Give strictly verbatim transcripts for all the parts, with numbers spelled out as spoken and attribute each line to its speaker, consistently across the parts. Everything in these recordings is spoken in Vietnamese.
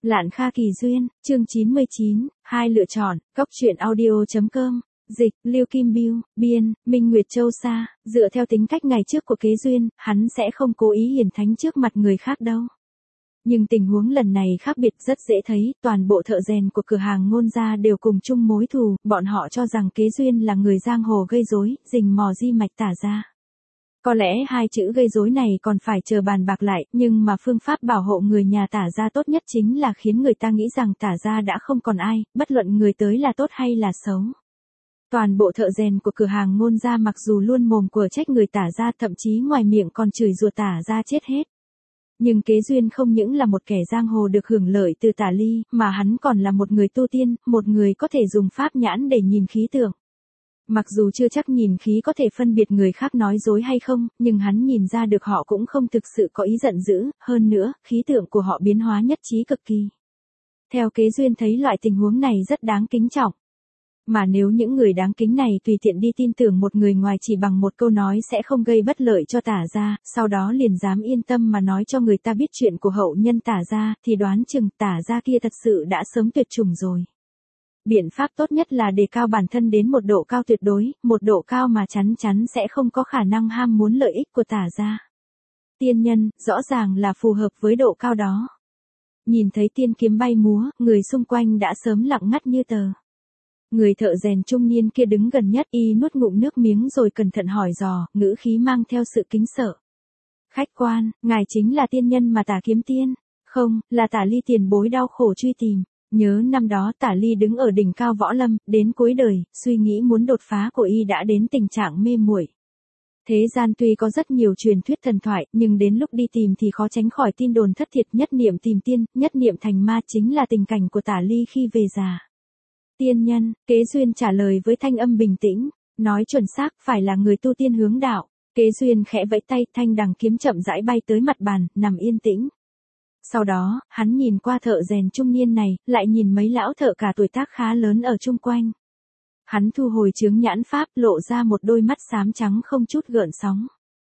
Speaker 1: Lạn Kha Kỳ Duyên, chương chín mươi chín, hai lựa chọn, góc truyện audio.com, dịch, Lưu Kim Biêu, biên, Minh Nguyệt Châu Sa, dựa theo tính cách ngày trước của Kế Duyên, hắn sẽ không cố ý hiển thánh trước mặt người khác đâu. Nhưng tình huống lần này khác biệt rất dễ thấy, toàn bộ thợ rèn của cửa hàng Ngôn gia đều cùng chung mối thù, bọn họ cho rằng Kế Duyên là người giang hồ gây rối, rình mò di mạch Tả gia. Có lẽ hai chữ gây rối này còn phải chờ bàn bạc lại, nhưng mà phương pháp bảo hộ người nhà Tả gia tốt nhất chính là khiến người ta nghĩ rằng Tả gia đã không còn ai, bất luận người tới là tốt hay là xấu. Toàn bộ thợ rèn của cửa hàng Ngôn gia mặc dù luôn mồm của trách người Tả gia, thậm chí ngoài miệng còn chửi rủa Tả gia chết hết. Nhưng Kế Duyên không những là một kẻ giang hồ được hưởng lợi từ Tả Ly, mà hắn còn là một người tu tiên, một người có thể dùng pháp nhãn để nhìn khí tượng. Mặc dù chưa chắc nhìn khí có thể phân biệt người khác nói dối hay không, nhưng hắn nhìn ra được họ cũng không thực sự có ý giận dữ, hơn nữa, khí tượng của họ biến hóa nhất trí cực kỳ. Theo Kế Duyên thấy loại tình huống này rất đáng kính trọng. Mà nếu những người đáng kính này tùy tiện đi tin tưởng một người ngoài chỉ bằng một câu nói sẽ không gây bất lợi cho Tả gia, sau đó liền dám yên tâm mà nói cho người ta biết chuyện của hậu nhân Tả gia, thì đoán chừng Tả gia kia thật sự đã sớm tuyệt chủng rồi. Biện pháp tốt nhất là đề cao bản thân đến một độ cao tuyệt đối, một độ cao mà chắn chắn sẽ không có khả năng ham muốn lợi ích của Tả gia. Tiên nhân, rõ ràng là phù hợp với độ cao đó. Nhìn thấy tiên kiếm bay múa, người xung quanh đã sớm lặng ngắt như tờ. Người thợ rèn trung niên kia đứng gần nhất, y nuốt ngụm nước miếng rồi cẩn thận hỏi dò, ngữ khí mang theo sự kính sợ. Khách quan, ngài chính là tiên nhân mà Tả kiếm tiên? Không, là Tả Ly tiền bối đau khổ truy tìm. Nhớ năm đó Tả Ly đứng ở đỉnh cao võ lâm, đến cuối đời, suy nghĩ muốn đột phá của y đã đến tình trạng mê muội. Thế gian tuy có rất nhiều truyền thuyết thần thoại, nhưng đến lúc đi tìm thì khó tránh khỏi tin đồn thất thiệt. Nhất niệm tìm tiên, nhất niệm thành ma chính là tình cảnh của Tả Ly khi về già. Tiên nhân, Kế Duyên trả lời với thanh âm bình tĩnh, nói chuẩn xác, phải là người tu tiên hướng đạo. Kế Duyên khẽ vẫy tay, thanh đằng kiếm chậm rãi bay tới mặt bàn, nằm yên tĩnh. Sau đó, hắn nhìn qua thợ rèn trung niên này, lại nhìn mấy lão thợ cả tuổi tác khá lớn ở chung quanh. Hắn thu hồi chướng nhãn pháp, lộ ra một đôi mắt xám trắng không chút gợn sóng.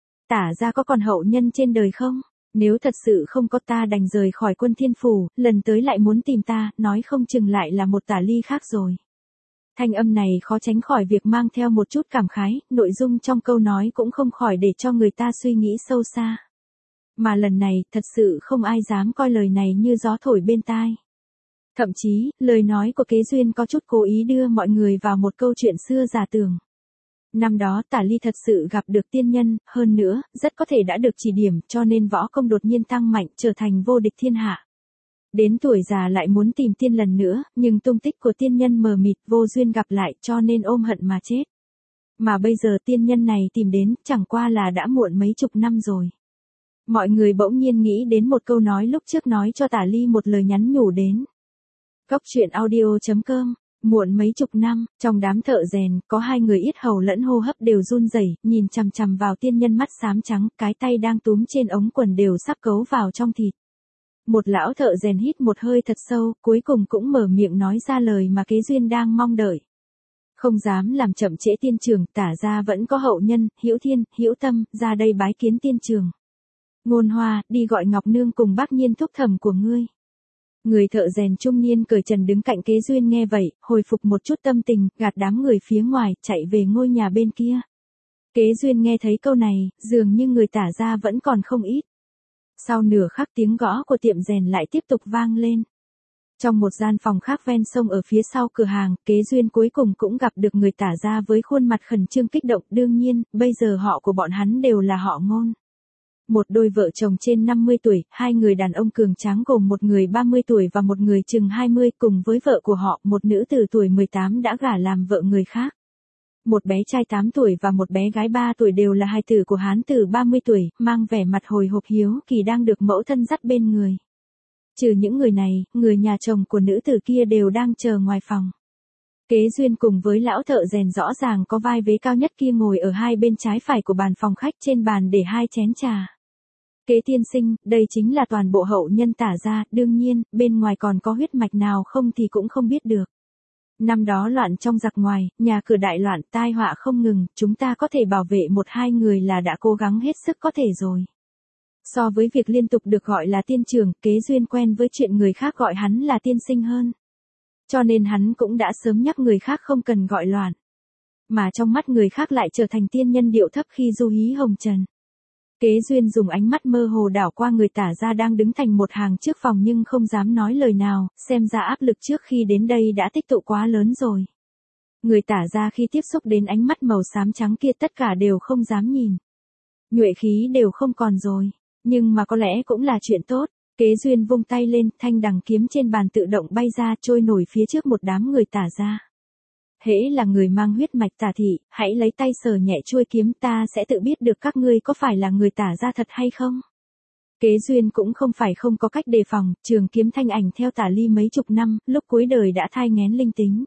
Speaker 1: Tả gia có còn hậu nhân trên đời không? Nếu thật sự không có ta đành rời khỏi Quân Thiên Phủ, lần tới lại muốn tìm ta, nói không chừng lại là một Tả Ly khác rồi. Thanh âm này khó tránh khỏi việc mang theo một chút cảm khái, nội dung trong câu nói cũng không khỏi để cho người ta suy nghĩ sâu xa. Mà lần này, thật sự không ai dám coi lời này như gió thổi bên tai. Thậm chí, lời nói của Kế Duyên có chút cố ý đưa mọi người vào một câu chuyện xưa giả tưởng. Năm đó Tả Ly thật sự gặp được tiên nhân, hơn nữa, rất có thể đã được chỉ điểm, cho nên võ công đột nhiên tăng mạnh, trở thành vô địch thiên hạ. Đến tuổi già lại muốn tìm tiên lần nữa, nhưng tung tích của tiên nhân mờ mịt, vô duyên gặp lại, cho nên ôm hận mà chết. Mà bây giờ tiên nhân này tìm đến, chẳng qua là đã muộn mấy chục năm rồi. Mọi người bỗng nhiên nghĩ đến một câu nói lúc trước nói cho Tả Ly một lời nhắn nhủ đến. Góc truyện audio.com, muộn mấy chục năm, trong đám thợ rèn, có hai người yết hầu lẫn hô hấp đều run rẩy, nhìn chằm chằm vào tiên nhân mắt xám trắng, cái tay đang túm trên ống quần đều sắp cấu vào trong thịt. Một lão thợ rèn hít một hơi thật sâu, cuối cùng cũng mở miệng nói ra lời mà Kế Duyên đang mong đợi. Không dám làm chậm trễ tiên trường, Tả gia vẫn có hậu nhân, Hữu Thiên, Hữu Tâm, ra đây bái kiến tiên trường. Ngôn Hoa, đi gọi Ngọc Nương cùng Bác Nhiên thúc thẩm của ngươi. Người thợ rèn trung niên cởi trần đứng cạnh Kế Duyên nghe vậy, hồi phục một chút tâm tình, gạt đám người phía ngoài, chạy về ngôi nhà bên kia. Kế Duyên nghe thấy câu này, dường như người Tả gia vẫn còn không ít. Sau nửa khắc tiếng gõ của tiệm rèn lại tiếp tục vang lên. Trong một gian phòng khác ven sông ở phía sau cửa hàng, Kế Duyên cuối cùng cũng gặp được người Tả gia với khuôn mặt khẩn trương kích động. Đương nhiên, bây giờ họ của bọn hắn đều là họ Ngôn. Một đôi vợ chồng trên năm mươi tuổi, hai người đàn ông cường tráng gồm một người ba mươi tuổi và một người chừng hai mươi, cùng với vợ của họ, một nữ từ tuổi mười tám đã gả làm vợ người khác. Một bé trai tám tuổi và một bé gái ba tuổi đều là hài tử của hán tử ba mươi tuổi, mang vẻ mặt hồi hộp hiếu kỳ đang được mẫu thân dắt bên người. Trừ những người này, người nhà chồng của nữ tử kia đều đang chờ ngoài phòng. Kế Duyên cùng với lão thợ rèn rõ ràng có vai vế cao nhất kia ngồi ở hai bên trái phải của bàn phòng khách, trên bàn để hai chén trà. Kế tiên sinh, đây chính là toàn bộ hậu nhân Tả gia, đương nhiên, bên ngoài còn có huyết mạch nào không thì cũng không biết được. Năm đó loạn trong giặc ngoài, nhà cửa đại loạn, tai họa không ngừng, chúng ta có thể bảo vệ một hai người là đã cố gắng hết sức có thể rồi. So với việc liên tục được gọi là tiên trưởng, Kế Duyên quen với chuyện người khác gọi hắn là tiên sinh hơn. Cho nên hắn cũng đã sớm nhắc người khác không cần gọi loạn. Mà trong mắt người khác lại trở thành tiên nhân điệu thấp khi du hí hồng trần. Kế Duyên dùng ánh mắt mơ hồ đảo qua người Tả gia đang đứng thành một hàng trước phòng nhưng không dám nói lời nào, xem ra áp lực trước khi đến đây đã tích tụ quá lớn rồi. Người Tả gia khi tiếp xúc đến ánh mắt màu xám trắng kia tất cả đều không dám nhìn. Nhuệ khí đều không còn rồi, nhưng mà có lẽ cũng là chuyện tốt. Kế Duyên vung tay lên, thanh đằng kiếm trên bàn tự động bay ra trôi nổi phía trước một đám người Tả gia. Hễ là người mang huyết mạch Tả thị, hãy lấy tay sờ nhẹ chuôi kiếm, ta sẽ tự biết được các ngươi có phải là người Tả gia thật hay không. Kế Duyên cũng không phải không có cách đề phòng, trường kiếm thanh ảnh theo Tả Ly mấy chục năm, lúc cuối đời đã thai nghén linh tính.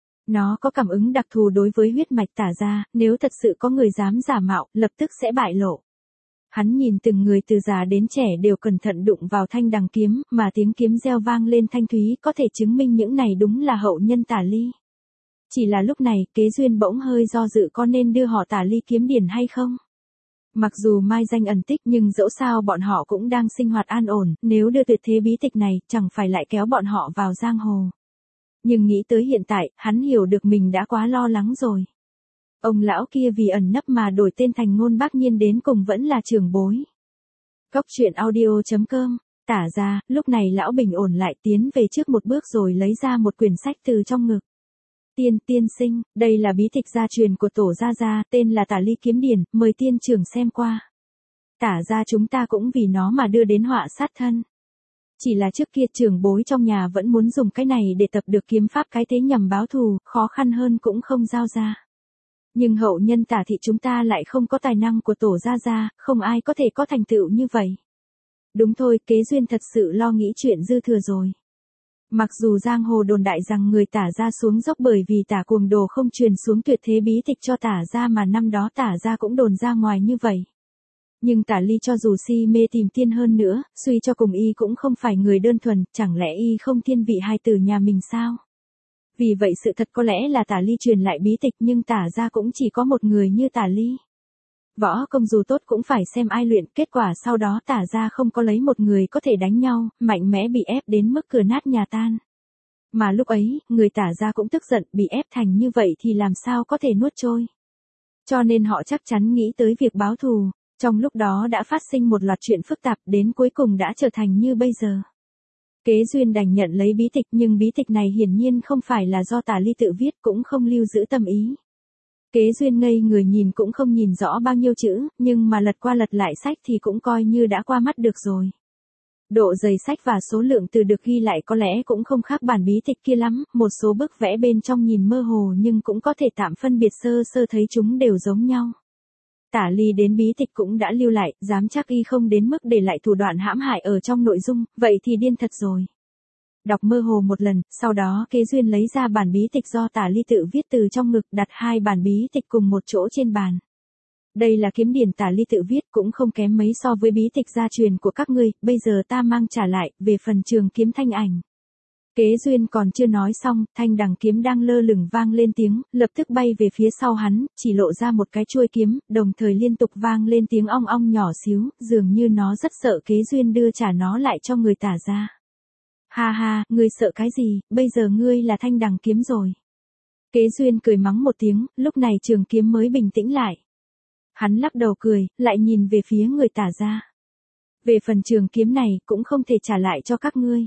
Speaker 1: Nó có cảm ứng đặc thù đối với huyết mạch Tả gia, nếu thật sự có người dám giả mạo, lập tức sẽ bại lộ. Hắn nhìn từng người từ già đến trẻ đều cẩn thận đụng vào thanh đằng kiếm, mà tiếng kiếm reo vang lên thanh thúy có thể chứng minh những này đúng là hậu nhân Tả Ly. Chỉ là lúc này, Kế Duyên bỗng hơi do dự có nên đưa họ Tả Ly kiếm điển hay không. Mặc dù mai danh ẩn tích nhưng dẫu sao bọn họ cũng đang sinh hoạt an ổn, nếu đưa tuyệt thế bí tịch này, chẳng phải lại kéo bọn họ vào giang hồ. Nhưng nghĩ tới hiện tại, hắn hiểu được mình đã quá lo lắng rồi. Ông lão kia vì ẩn nấp mà đổi tên thành Ngôn Bác Nhiên đến cùng vẫn là trưởng bối. Cốc truyện audio chấm com, Tả ra, lúc này lão bình ổn lại tiến về trước một bước rồi lấy ra một quyển sách từ trong ngực. Tiên, tiên sinh, đây là bí tịch gia truyền của tổ gia gia, tên là Tả Ly Kiếm Điển, mời tiên trưởng xem qua. Tả ra chúng ta cũng vì nó mà đưa đến họa sát thân. Chỉ là trước kia trưởng bối trong nhà vẫn muốn dùng cái này để tập được kiếm pháp cái thế nhằm báo thù, khó khăn hơn cũng không giao ra. Nhưng hậu nhân Tả thị chúng ta lại không có tài năng của tổ gia gia, không ai có thể có thành tựu như vậy. Đúng thôi, Kế Duyên thật sự lo nghĩ chuyện dư thừa rồi. Mặc dù giang hồ đồn đại rằng người Tả gia xuống dốc bởi vì Tả Cuồng Đồ không truyền xuống tuyệt thế bí tịch cho Tả gia mà năm đó Tả gia cũng đồn ra ngoài như vậy. Nhưng Tả Ly cho dù si mê tìm tiên hơn nữa, suy cho cùng y cũng không phải người đơn thuần, chẳng lẽ y không thiên vị hai từ nhà mình sao? Vì vậy sự thật có lẽ là Tả Ly truyền lại bí tịch nhưng Tả gia cũng chỉ có một người như Tả Ly. Võ công dù tốt cũng phải xem ai luyện, kết quả sau đó Tả gia không có lấy một người có thể đánh nhau, mạnh mẽ bị ép đến mức cửa nát nhà tan. Mà lúc ấy, người Tả gia cũng tức giận, bị ép thành như vậy thì làm sao có thể nuốt trôi. Cho nên họ chắc chắn nghĩ tới việc báo thù, trong lúc đó đã phát sinh một loạt chuyện phức tạp đến cuối cùng đã trở thành như bây giờ. Kế Duyên đành nhận lấy bí tịch nhưng bí tịch này hiển nhiên không phải là do Tả Ly tự viết cũng không lưu giữ tâm ý. Kế Duyên ngây người nhìn cũng không nhìn rõ bao nhiêu chữ, nhưng mà lật qua lật lại sách thì cũng coi như đã qua mắt được rồi. Độ dày sách và số lượng từ được ghi lại có lẽ cũng không khác bản bí tịch kia lắm, một số bức vẽ bên trong nhìn mơ hồ nhưng cũng có thể tạm phân biệt sơ sơ thấy chúng đều giống nhau. Tả Ly đến bí tịch cũng đã lưu lại, dám chắc y không đến mức để lại thủ đoạn hãm hại ở trong nội dung, vậy thì điên thật rồi. Đọc mơ hồ một lần, sau đó Kế Duyên lấy ra bản bí tịch do Tả Ly tự viết từ trong ngực, đặt hai bản bí tịch cùng một chỗ trên bàn. Đây là kiếm điển Tả Ly tự viết cũng không kém mấy so với bí tịch gia truyền của các ngươi, bây giờ ta mang trả lại, về phần trường kiếm thanh ảnh. Kế Duyên còn chưa nói xong, thanh đằng kiếm đang lơ lửng vang lên tiếng, lập tức bay về phía sau hắn, chỉ lộ ra một cái chuôi kiếm, đồng thời liên tục vang lên tiếng ong ong nhỏ xíu, dường như nó rất sợ Kế Duyên đưa trả nó lại cho người Tả gia. Ha ha, ngươi sợ cái gì, bây giờ ngươi là thanh đằng kiếm rồi. Kế Duyên cười mắng một tiếng, lúc này trường kiếm mới bình tĩnh lại. Hắn lắc đầu cười, lại nhìn về phía người Tả gia. Về phần trường kiếm này, cũng không thể trả lại cho các ngươi.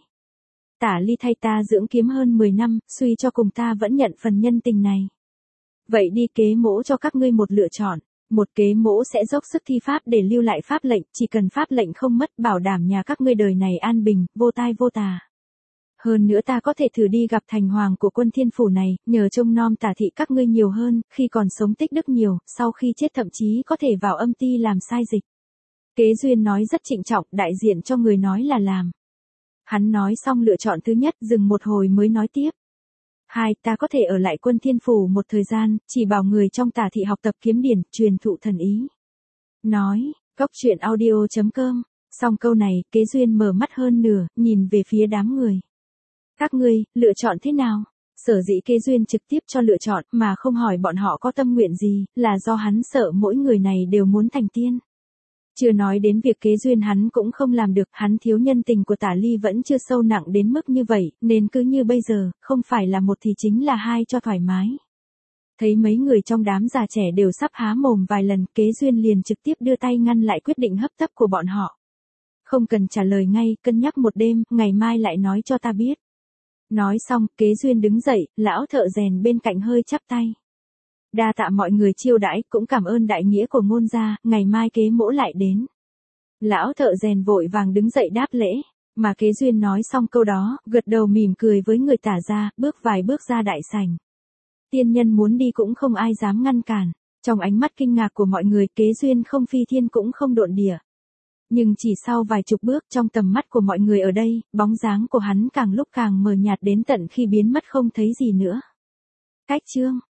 Speaker 1: Tả Ly thay ta dưỡng kiếm hơn mười năm, suy cho cùng ta vẫn nhận phần nhân tình này. Vậy đi Kế mỗ cho các ngươi một lựa chọn. Một Kế mỗ sẽ dốc sức thi pháp để lưu lại pháp lệnh, chỉ cần pháp lệnh không mất bảo đảm nhà các ngươi đời này an bình, vô tai vô tà. Hơn nữa ta có thể thử đi gặp thành hoàng của quân thiên phủ này, nhờ trông nom Tả thị các ngươi nhiều hơn, khi còn sống tích đức nhiều, sau khi chết thậm chí có thể vào âm ty làm sai dịch. Kế Duyên nói rất trịnh trọng, đại diện cho người nói là làm. Hắn nói xong lựa chọn thứ nhất, dừng một hồi mới nói tiếp. Hai, ta có thể ở lại quân thiên phủ một thời gian, chỉ bảo người trong Tả thị học tập kiếm điển, truyền thụ thần ý. Nói, cốc truyện audio chấm com, xong câu này, Kế Duyên mở mắt hơn nửa, nhìn về phía đám người. Các ngươi, lựa chọn thế nào? Sở dĩ Kế Duyên trực tiếp cho lựa chọn, mà không hỏi bọn họ có tâm nguyện gì, là do hắn sợ mỗi người này đều muốn thành tiên. Chưa nói đến việc kế duyên hắn cũng không làm được, hắn thiếu nhân tình của Tả Ly vẫn chưa sâu nặng đến mức như vậy, nên cứ như bây giờ, không phải là một thì chính là hai cho thoải mái. Thấy mấy người trong đám già trẻ đều sắp há mồm vài lần, kế duyên liền trực tiếp đưa tay ngăn lại quyết định hấp tấp của bọn họ. Không cần trả lời ngay, cân nhắc một đêm, ngày mai lại nói cho ta biết. Nói xong, kế duyên đứng dậy, lão thợ rèn bên cạnh hơi chắp tay. Đa tạ mọi người chiêu đãi, cũng cảm ơn đại nghĩa của Ngôn gia, ngày mai kế mỗ lại đến. Lão thợ rèn vội vàng đứng dậy đáp lễ, mà kế duyên nói xong câu đó, gật đầu mỉm cười với người Tả gia, bước vài bước ra đại sảnh. Tiên nhân muốn đi cũng không ai dám ngăn cản, trong ánh mắt kinh ngạc của mọi người, kế duyên không phi thiên cũng không độn địa. Nhưng chỉ sau vài chục bước trong tầm mắt của mọi người ở đây, bóng dáng của hắn càng lúc càng mờ nhạt đến tận khi biến mất không thấy gì nữa. Cách chương